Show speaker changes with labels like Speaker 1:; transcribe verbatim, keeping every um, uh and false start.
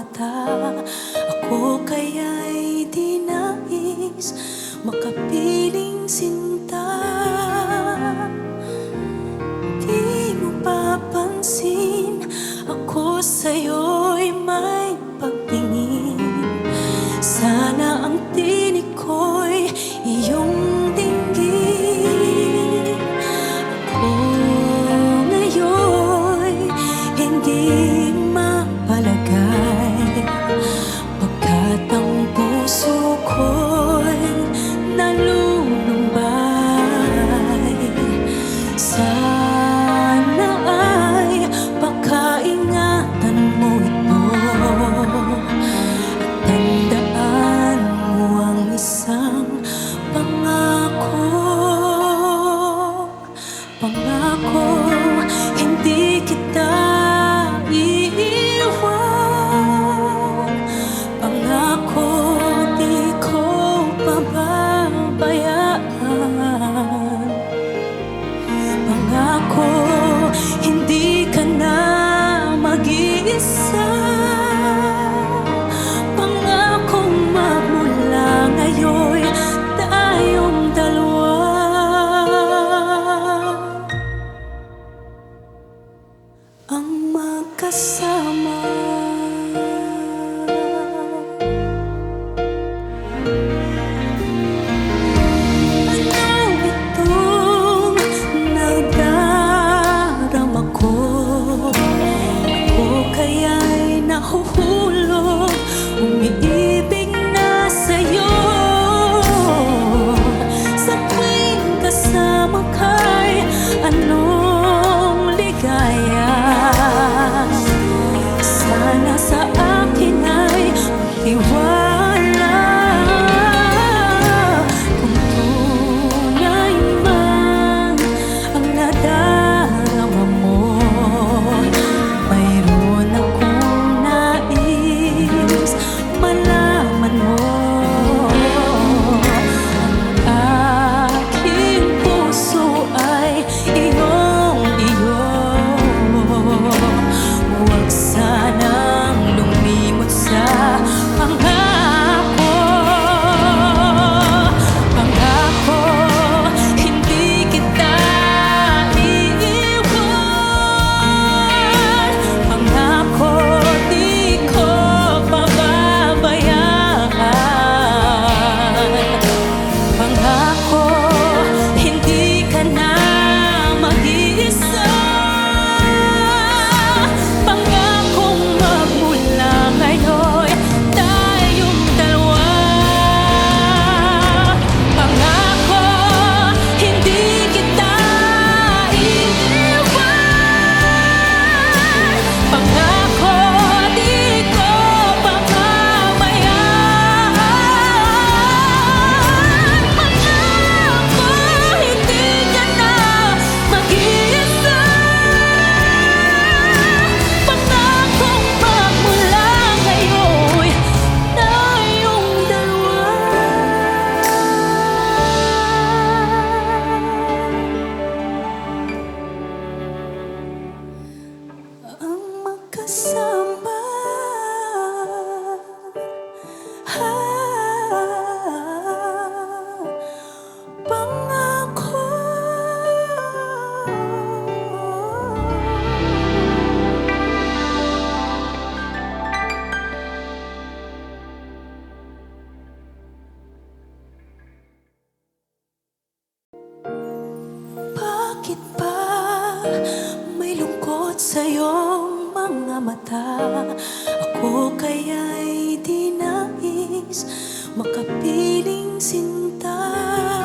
Speaker 1: mata. Ako kaya'y di nais makapiling sinta. Di mo papansin ako sa'yo'y may pagtingin. Sana ang tinig ko'y iyong dinggin. Ako ngayon'y hindi mapalagay, pagkat ang puso ko'y nalulumbay. Sana ay pakaingatan mo ito at tandaan mo ang isang pangako. Pangako, hindi kita iiwan. Pangako, di ko pababayaan. Pangako, hindi ka na mag-iisa. Pangakong magmula ngayon tayong dalawa ang magkasama. Ano itong nagdarama ko? Ako kaya'y nahuhulog, umiibig na sa'yo. Sa tuwing kasama ka'y anong ligaya. Sana sa akin ay tiwala. Kung tunay man ang nadarama mo, mayroon akong nais malaman mo. Ang aking puso ay iyong-iyo. Huwag sanang lumimot sa pangako. Pangako, hindi kita iiwan. Pangako, di ko pababayaan. Pangako, hindi ka na mag-iisa. Pangakong magmula ngayon tayong dalawa. Pangako, hindi kita iiwan. Pangako, di ko pababayaan. Pangako, hindi ka na mag-iisa. Pangakong magmula ngayon tayong dalawa ang magkasama. Pangako. Bakit ba may lungkot sa iyong mga mata? Ako kaya'y di nais makapiling sinta.